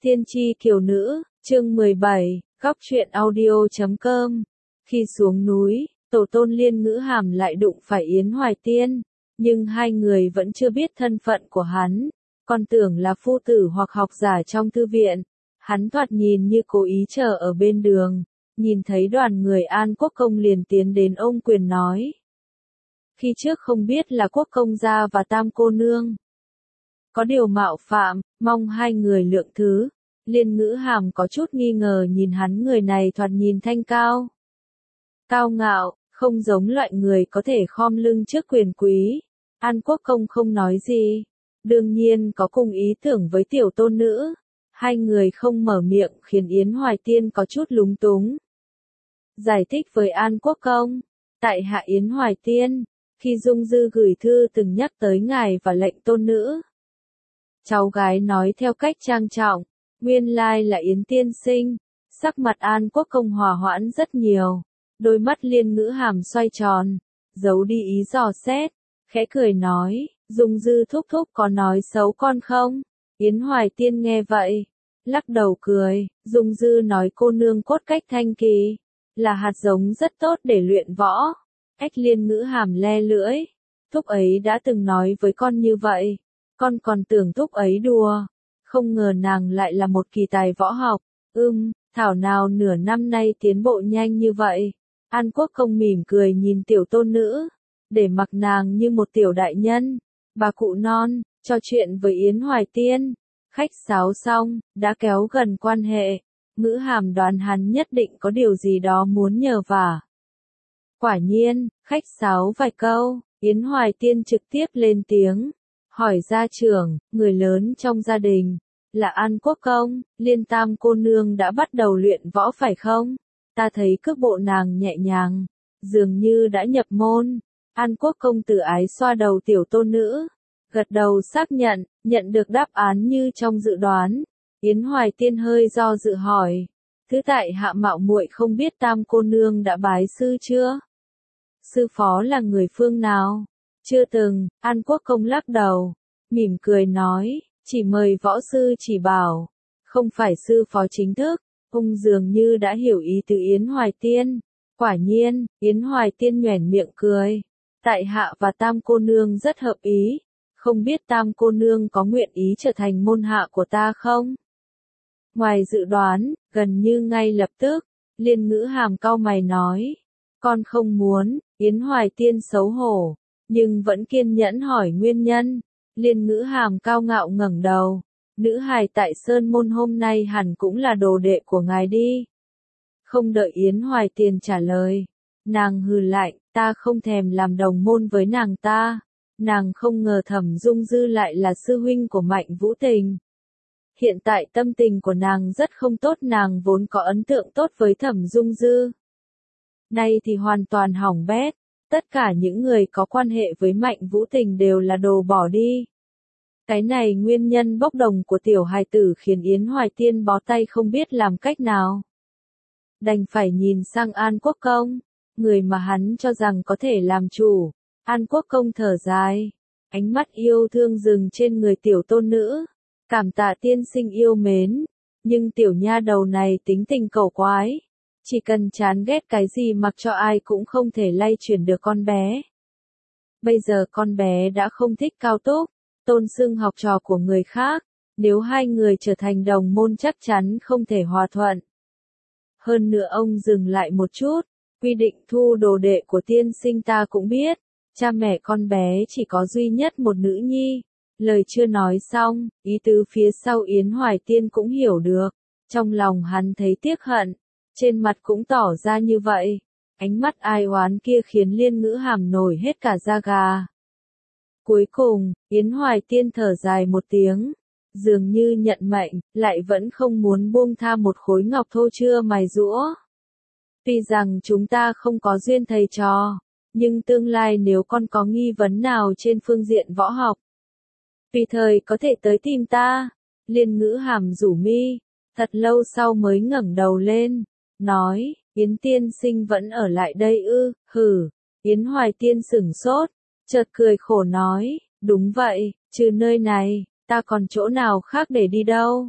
Tiên tri kiều nữ, chương 17, góc truyện audio.com. Khi xuống núi, tổ tôn Liên Ngữ Hàm lại đụng phải Yến Hoài Tiên, nhưng hai người vẫn chưa biết thân phận của hắn, còn tưởng là phu tử hoặc học giả trong thư viện. Hắn thoạt nhìn như cố ý chờ ở bên đường, nhìn thấy đoàn người An Quốc Công liền tiến đến ôm quyền nói. Khi trước không biết là Quốc Công gia và Tam cô nương. Có điều mạo phạm, mong hai người lượng thứ. Liên Ngữ Hàm có chút nghi ngờ nhìn hắn, người này thoạt nhìn thanh cao. Cao ngạo, không giống loại người có thể khom lưng trước quyền quý. An Quốc Công không nói gì. Đương nhiên có cùng ý tưởng với tiểu tôn nữ. Hai người không mở miệng khiến Yến Hoài Tiên có chút lúng túng. Giải thích với An Quốc Công. Tại hạ Yến Hoài Tiên, khi Dung Dư gửi thư từng nhắc tới ngài và lệnh tôn nữ. Cháu gái nói theo cách trang trọng, nguyên lai là Yến tiên sinh. Sắc mặt An Quốc Công hòa hoãn rất nhiều, đôi mắt Liên Ngữ Hàm xoay tròn, giấu đi ý dò xét, khẽ cười nói, Dung Dư thúc thúc có nói xấu con không? Yến Hoài Tiên nghe vậy, lắc đầu cười, Dung Dư nói cô nương cốt cách thanh kỳ, là hạt giống rất tốt để luyện võ. Ách Liên Ngữ Hàm le lưỡi, thúc ấy đã từng nói với con như vậy. Con còn tưởng thúc ấy đùa, không ngờ nàng lại là một kỳ tài võ học. Thảo nào nửa năm nay tiến bộ nhanh như vậy. An Quốc Công mỉm cười nhìn tiểu tôn nữ, để mặc nàng như một tiểu đại nhân. Bà cụ non, trò chuyện với Yến Hoài Tiên, khách sáo xong, đã kéo gần quan hệ. Ngữ Hàm đoán hắn nhất định có điều gì đó muốn nhờ vả. Quả nhiên, khách sáo vài câu, Yến Hoài Tiên trực tiếp lên tiếng. Hỏi gia trưởng, người lớn trong gia đình, là An Quốc Công, Liên Tam cô nương đã bắt đầu luyện võ phải không? Ta thấy cước bộ nàng nhẹ nhàng, dường như đã nhập môn. An Quốc Công từ ái xoa đầu tiểu tôn nữ, gật đầu xác nhận được đáp án như trong dự đoán. Yến Hoài Tiên hơi do dự hỏi, thứ tại hạ mạo muội không biết Tam cô nương đã bái sư chưa? Sư phó là người phương nào? Chưa từng. An Quốc Công lắc đầu, mỉm cười nói, chỉ mời võ sư chỉ bảo, không phải sư phó chính thức. Ông dường như đã hiểu ý từ Yến Hoài Tiên. Quả nhiên, Yến Hoài Tiên nhoẻn miệng cười, tại hạ và Tam cô nương rất hợp ý, không biết Tam cô nương có nguyện ý trở thành môn hạ của ta không? Ngoài dự đoán, gần như ngay lập tức, Liên Ngữ Hàm cau mày nói, con không muốn. Yến Hoài Tiên xấu hổ, nhưng vẫn kiên nhẫn hỏi nguyên nhân. Liên Ngữ Hàm cao ngạo ngẩng đầu, nữ hài tại Sơn Môn hôm nay hẳn cũng là đồ đệ của ngài đi. Không đợi Yến Hoài Tiên trả lời, nàng hừ lạnh, ta không thèm làm đồng môn với nàng ta. Nàng không ngờ Thẩm Dung Dư lại là sư huynh của Mạnh Vũ Tình. Hiện tại tâm tình của nàng rất không tốt, nàng vốn có ấn tượng tốt với Thẩm Dung Dư. Nay thì hoàn toàn hỏng bét. Tất cả những người có quan hệ với Mạnh Vũ Tình đều là đồ bỏ đi. Cái này nguyên nhân bốc đồng của tiểu hài tử khiến Yến Hoài Tiên bó tay không biết làm cách nào. Đành phải nhìn sang An Quốc Công, người mà hắn cho rằng có thể làm chủ. An Quốc Công thở dài, ánh mắt yêu thương dừng trên người tiểu tôn nữ. Cảm tạ tiên sinh yêu mến, nhưng tiểu nha đầu này tính tình cẩu quái. Chỉ cần chán ghét cái gì mặc cho ai cũng không thể lay chuyển được con bé. Bây giờ con bé đã không thích Cao Túc, tôn xưng học trò của người khác, nếu hai người trở thành đồng môn chắc chắn không thể hòa thuận. Hơn nữa ông dừng lại một chút, quy định thu đồ đệ của tiên sinh ta cũng biết, cha mẹ con bé chỉ có duy nhất một nữ nhi. Lời chưa nói xong, ý tứ phía sau Yến Hoài Tiên cũng hiểu được, trong lòng hắn thấy tiếc hận. Trên mặt cũng tỏ ra như vậy, ánh mắt ai oán kia khiến Liên Ngữ Hàm nổi hết cả da gà. Cuối cùng, Yến Hoài Tiên thở dài một tiếng, dường như nhận mệnh, lại vẫn không muốn buông tha một khối ngọc thô chưa mài giũa. Tuy rằng chúng ta không có duyên thầy trò, nhưng tương lai nếu con có nghi vấn nào trên phương diện võ học, tùy thời có thể tới tìm ta. Liên Ngữ Hàm rủ mi, thật lâu sau mới ngẩng đầu lên. Nói, Yến tiên sinh vẫn ở lại đây ư? Hử. Yến Hoài Tiên sửng sốt, chợt cười khổ nói, đúng vậy, trừ nơi này, ta còn chỗ nào khác để đi đâu.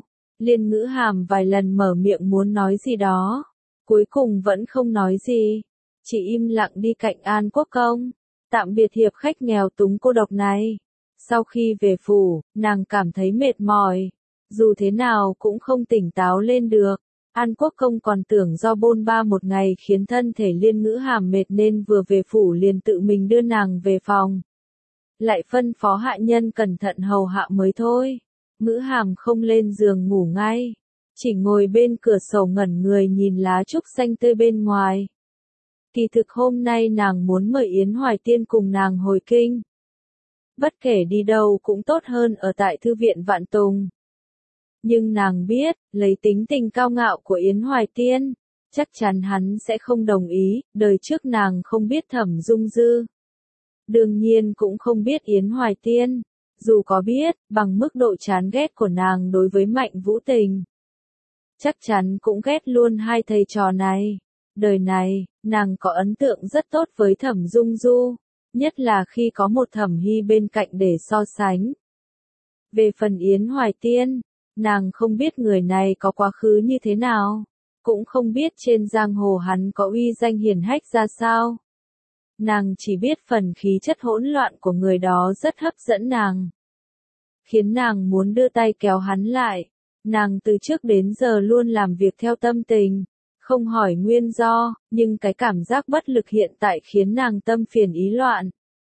Liên Ngữ Hàm vài lần mở miệng muốn nói gì đó, cuối cùng vẫn không nói gì, chỉ im lặng đi cạnh An Quốc Công, tạm biệt hiệp khách nghèo túng cô độc này. Sau khi về phủ, nàng cảm thấy mệt mỏi, dù thế nào cũng không tỉnh táo lên được. An Quốc Công còn tưởng do bôn ba một ngày khiến thân thể Liên Ngữ Hàm mệt nên vừa về phủ liền tự mình đưa nàng về phòng. Lại phân phó hạ nhân cẩn thận hầu hạ mới thôi. Ngữ Hàm không lên giường ngủ ngay, chỉ ngồi bên cửa sổ ngẩn người nhìn lá trúc xanh tươi bên ngoài. Kỳ thực hôm nay nàng muốn mời Yến Hoài Tiên cùng nàng hồi kinh. Bất kể đi đâu cũng tốt hơn ở tại thư viện Vạn Tùng. Nhưng nàng biết, lấy tính tình cao ngạo của Yến Hoài Tiên, chắc chắn hắn sẽ không đồng ý, đời trước nàng không biết Thẩm Dung Dư. Đương nhiên cũng không biết Yến Hoài Tiên, dù có biết, bằng mức độ chán ghét của nàng đối với Mạnh Vũ Tình. Chắc chắn cũng ghét luôn hai thầy trò này. Đời này, nàng có ấn tượng rất tốt với Thẩm Dung Du, nhất là khi có một Thẩm Hy bên cạnh để so sánh. Về phần Yến Hoài Tiên, nàng không biết người này có quá khứ như thế nào, cũng không biết trên giang hồ hắn có uy danh hiển hách ra sao. Nàng chỉ biết phần khí chất hỗn loạn của người đó rất hấp dẫn nàng, khiến nàng muốn đưa tay kéo hắn lại. Nàng từ trước đến giờ luôn làm việc theo tâm tình, không hỏi nguyên do, nhưng cái cảm giác bất lực hiện tại khiến nàng tâm phiền ý loạn.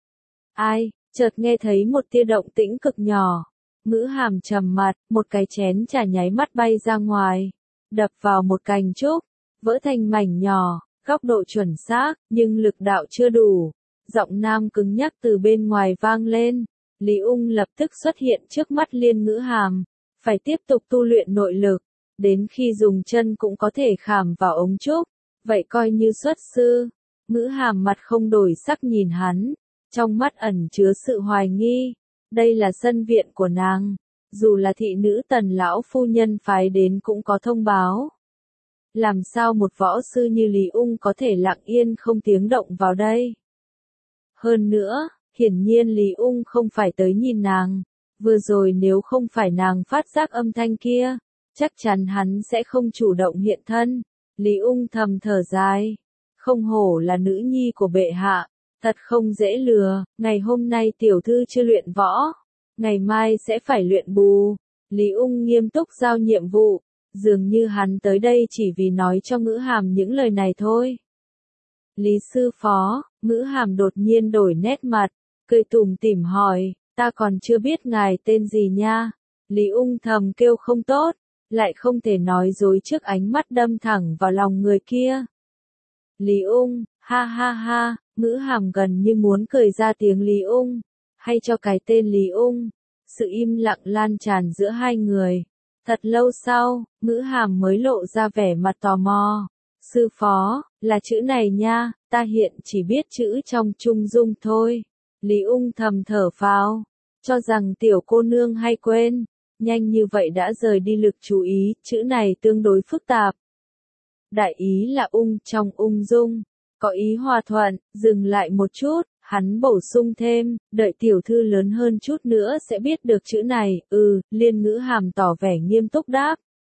Ai, chợt nghe thấy một tia động tĩnh cực nhỏ. Ngữ Hàm trầm mặt, một cái chén trà nháy mắt bay ra ngoài, đập vào một cành trúc, vỡ thành mảnh nhỏ, góc độ chuẩn xác, nhưng lực đạo chưa đủ. Giọng nam cứng nhắc từ bên ngoài vang lên, Lý Ung lập tức xuất hiện trước mắt Liên Ngữ Hàm, phải tiếp tục tu luyện nội lực, đến khi dùng chân cũng có thể khảm vào ống trúc, vậy coi như xuất sư. Ngữ Hàm mặt không đổi sắc nhìn hắn, trong mắt ẩn chứa sự hoài nghi. Đây là sân viện của nàng, dù là thị nữ Tần lão phu nhân phái đến cũng có thông báo. Làm sao một võ sư như Lý Ung có thể lặng yên không tiếng động vào đây? Hơn nữa, hiển nhiên Lý Ung không phải tới nhìn nàng, vừa rồi nếu không phải nàng phát giác âm thanh kia, chắc chắn hắn sẽ không chủ động hiện thân. Lý Ung thầm thở dài, không hổ là nữ nhi của bệ hạ. Thật không dễ lừa, ngày hôm nay tiểu thư chưa luyện võ, ngày mai sẽ phải luyện bù. Lý Ung nghiêm túc giao nhiệm vụ, dường như hắn tới đây chỉ vì nói cho Ngữ Hàm những lời này thôi. Lý sư phó, Ngữ Hàm đột nhiên đổi nét mặt, cười tủm tỉm hỏi, ta còn chưa biết ngài tên gì nha. Lý Ung thầm kêu không tốt, lại không thể nói dối trước ánh mắt đâm thẳng vào lòng người kia. Lý Ung, ha ha ha. Ngữ Hàm gần như muốn cười ra tiếng Lý Ung, hay cho cái tên Lý Ung. Sự im lặng lan tràn giữa hai người. Thật lâu sau, Ngữ Hàm mới lộ ra vẻ mặt tò mò. Sư phó, là chữ này nha, ta hiện chỉ biết chữ trong Trung Dung thôi. Lý Ung thầm thở phào, cho rằng tiểu cô nương hay quên, nhanh như vậy đã rời đi lực chú ý, chữ này tương đối phức tạp. Đại ý là ung trong ung dung. Có ý hòa thuận, dừng lại một chút, hắn bổ sung thêm, đợi tiểu thư lớn hơn chút nữa sẽ biết được chữ này. Liên Ngữ Hàm tỏ vẻ nghiêm túc đáp.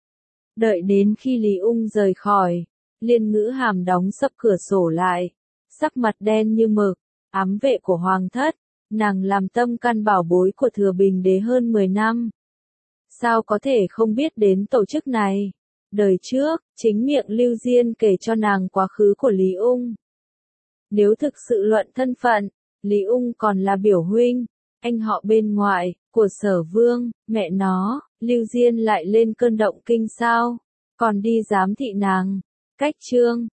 Đợi đến khi Lý Ung rời khỏi, Liên Ngữ Hàm đóng sập cửa sổ lại, sắc mặt đen như mực, ám vệ của hoàng thất, nàng làm tâm căn bảo bối của Thừa Bình Đế hơn 10 năm. Sao có thể không biết đến tổ chức này? Đời trước, chính miệng Lưu Diên kể cho nàng quá khứ của Lý Ung. Nếu thực sự luận thân phận, Lý Ung còn là biểu huynh, anh họ bên ngoại, của Sở Vương, mẹ nó, Lưu Diên lại lên cơn động kinh sao, còn đi giám thị nàng. Cách chương